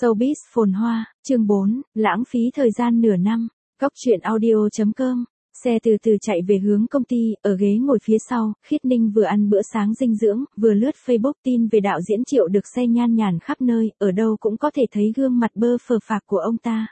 Showbiz phồn hoa, chương 4, lãng phí thời gian nửa năm, Cóc truyện audio.com. Xe từ từ chạy về hướng công ty, ở ghế ngồi phía sau, Khiết Ninh vừa ăn bữa sáng dinh dưỡng, vừa lướt Facebook tin về đạo diễn Triệu được xe nhan nhản khắp nơi, ở đâu cũng có thể thấy gương mặt bơ phờ phạc của ông ta.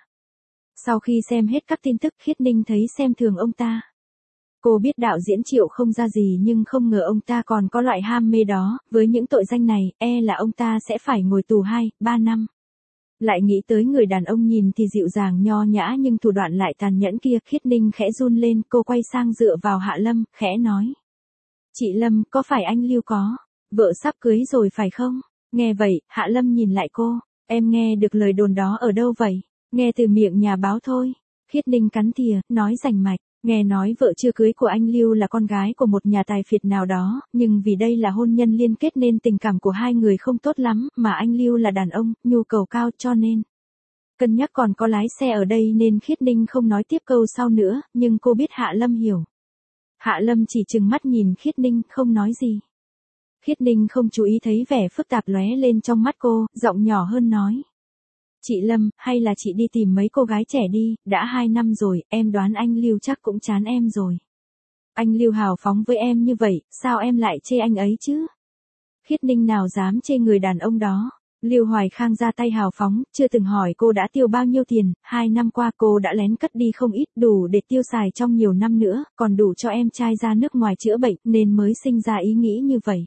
Sau khi xem hết các tin tức, Khiết Ninh thấy xem thường ông ta. Cô biết đạo diễn Triệu không ra gì nhưng không ngờ ông ta còn có loại ham mê đó, với những tội danh này, là ông ta sẽ phải ngồi tù 2-3 năm. Lại nghĩ tới người đàn ông nhìn thì dịu dàng nho nhã nhưng thủ đoạn lại tàn nhẫn kia, Khiết Ninh khẽ run lên, cô quay sang dựa vào Hạ Lâm, khẽ nói. Chị Lâm, có phải anh Lưu có vợ sắp cưới rồi phải không? Nghe vậy, Hạ Lâm nhìn lại cô, em nghe được lời đồn đó ở đâu vậy? Nghe từ miệng nhà báo thôi. Khiết Ninh cắn thìa, nói rành mạch. Nghe nói vợ chưa cưới của anh Lưu là con gái của một nhà tài phiệt nào đó, nhưng vì đây là hôn nhân liên kết nên tình cảm của hai người không tốt lắm, mà anh Lưu là đàn ông, nhu cầu cao cho nên. Cân nhắc còn có lái xe ở đây nên Khiết Ninh không nói tiếp câu sau nữa, nhưng cô biết Hạ Lâm hiểu. Hạ Lâm chỉ trừng mắt nhìn Khiết Ninh, không nói gì. Khiết Ninh không chú ý thấy vẻ phức tạp lóe lên trong mắt cô, giọng nhỏ hơn nói. Chị Lâm, hay là chị đi tìm mấy cô gái trẻ đi, đã 2 năm rồi, em đoán anh Lưu chắc cũng chán em rồi. Anh Lưu hào phóng với em như vậy, sao em lại chê anh ấy chứ? Khiết Ninh nào dám chê người đàn ông đó. Lưu Hoài Khang ra tay hào phóng, chưa từng hỏi cô đã tiêu bao nhiêu tiền, 2 năm qua cô đã lén cất đi không ít, đủ để tiêu xài trong nhiều năm nữa, còn đủ cho em trai ra nước ngoài chữa bệnh, nên mới sinh ra ý nghĩ như vậy.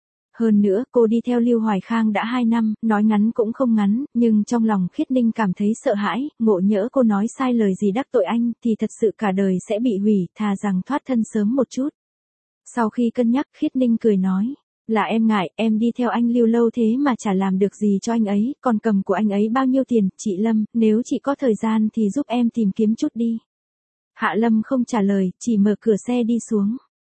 Hơn nữa, cô đi theo Lưu Hoài Khang đã 2 năm, nói ngắn cũng không ngắn, nhưng trong lòng Khiết Ninh cảm thấy sợ hãi, ngộ nhỡ cô nói sai lời gì đắc tội anh, thì thật sự cả đời sẽ bị hủy, thà rằng thoát thân sớm một chút. Sau khi cân nhắc, Khiết Ninh cười nói, là em ngại, em đi theo anh Lưu lâu thế mà chả làm được gì cho anh ấy, còn cầm của anh ấy bao nhiêu tiền, chị Lâm, nếu chị có thời gian thì giúp em tìm kiếm chút đi. Hạ Lâm không trả lời, chỉ mở cửa xe đi xuống.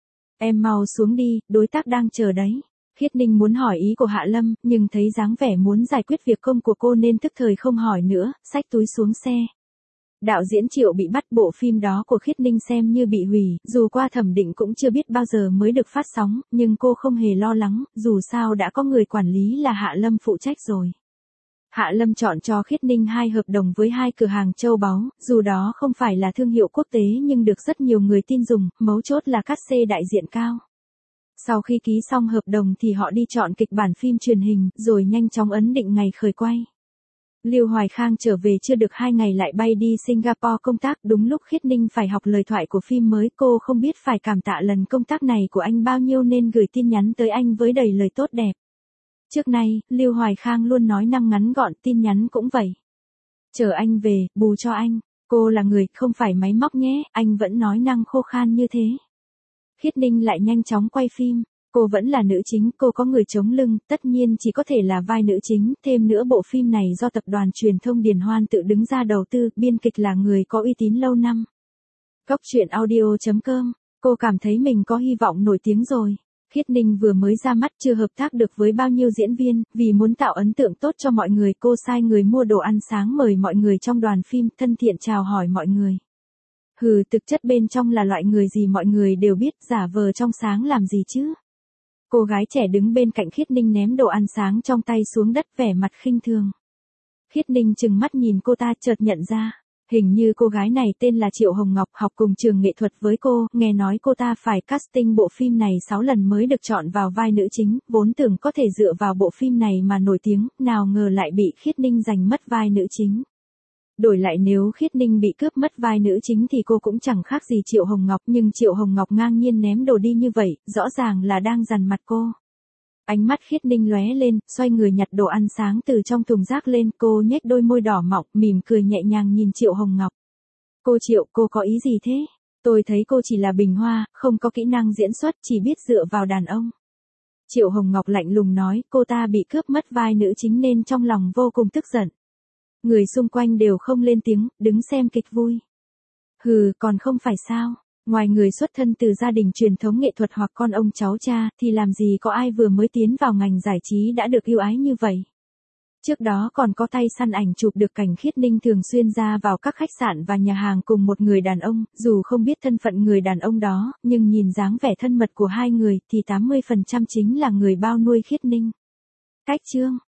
Em mau xuống đi, đối tác đang chờ đấy. Khiết Ninh muốn hỏi ý của Hạ Lâm, nhưng thấy dáng vẻ muốn giải quyết việc công của cô nên tức thời không hỏi nữa, xách túi xuống xe. Đạo diễn Triệu bị bắt, bộ phim đó của Khiết Ninh xem như bị hủy, dù qua thẩm định cũng chưa biết bao giờ mới được phát sóng, nhưng cô không hề lo lắng, dù sao đã có người quản lý là Hạ Lâm phụ trách rồi. Hạ Lâm chọn cho Khiết Ninh 2 hợp đồng với 2 cửa hàng châu báu, dù đó không phải là thương hiệu quốc tế nhưng được rất nhiều người tin dùng, mấu chốt là cát xê đại diện cao. Sau khi ký xong hợp đồng thì họ đi chọn kịch bản phim truyền hình, rồi nhanh chóng ấn định ngày khởi quay. Lưu Hoài Khang trở về chưa được 2 ngày lại bay đi Singapore công tác, đúng lúc Khiết Ninh phải học lời thoại của phim mới, cô không biết phải cảm tạ lần công tác này của anh bao nhiêu nên gửi tin nhắn tới anh với đầy lời tốt đẹp. Trước nay, Lưu Hoài Khang luôn nói năng ngắn gọn, tin nhắn cũng vậy. Chờ anh về, bù cho anh, cô là người, không phải máy móc nhé, anh vẫn nói năng khô khan như thế. Khiết Ninh lại nhanh chóng quay phim, cô vẫn là nữ chính, cô có người chống lưng, tất nhiên chỉ có thể là vai nữ chính, thêm nữa bộ phim này do tập đoàn truyền thông Điền Hoan tự đứng ra đầu tư, biên kịch là người có uy tín lâu năm. Cóc truyện audio.com, cô cảm thấy mình có hy vọng nổi tiếng rồi. Khiết Ninh vừa mới ra mắt chưa hợp tác được với bao nhiêu diễn viên, vì muốn tạo ấn tượng tốt cho mọi người cô sai người mua đồ ăn sáng mời mọi người trong đoàn phim, thân thiện chào hỏi mọi người. Thực chất bên trong là loại người gì mọi người đều biết, giả vờ trong sáng làm gì chứ. Cô gái trẻ đứng bên cạnh Khiết Ninh ném đồ ăn sáng trong tay xuống đất vẻ mặt khinh thường. Khiết Ninh trừng mắt nhìn cô ta chợt nhận ra, hình như cô gái này tên là Triệu Hồng Ngọc, học cùng trường nghệ thuật với cô, nghe nói cô ta phải casting bộ phim này 6 lần mới được chọn vào vai nữ chính, vốn tưởng có thể dựa vào bộ phim này mà nổi tiếng, nào ngờ lại bị Khiết Ninh giành mất vai nữ chính. Đổi lại nếu Khiết Ninh bị cướp mất vai nữ chính thì cô cũng chẳng khác gì Triệu Hồng Ngọc, nhưng Triệu Hồng Ngọc ngang nhiên ném đồ đi như vậy, rõ ràng là đang dằn mặt cô. Ánh mắt Khiết Ninh lóe lên, xoay người nhặt đồ ăn sáng từ trong thùng rác lên, cô nhếch đôi môi đỏ mọng, mỉm cười nhẹ nhàng nhìn Triệu Hồng Ngọc. Cô Triệu, cô có ý gì thế? Tôi thấy cô chỉ là bình hoa, không có kỹ năng diễn xuất, chỉ biết dựa vào đàn ông. Triệu Hồng Ngọc lạnh lùng nói, cô ta bị cướp mất vai nữ chính nên trong lòng vô cùng tức giận. Người xung quanh đều không lên tiếng, đứng xem kịch vui. Còn không phải sao, ngoài người xuất thân từ gia đình truyền thống nghệ thuật hoặc con ông cháu cha, thì làm gì có ai vừa mới tiến vào ngành giải trí đã được yêu ái như vậy. Trước đó còn có tay săn ảnh chụp được cảnh Khiết Ninh thường xuyên ra vào các khách sạn và nhà hàng cùng một người đàn ông, dù không biết thân phận người đàn ông đó, nhưng nhìn dáng vẻ thân mật của hai người thì 80% chính là người bao nuôi Khiết Ninh. Cách chương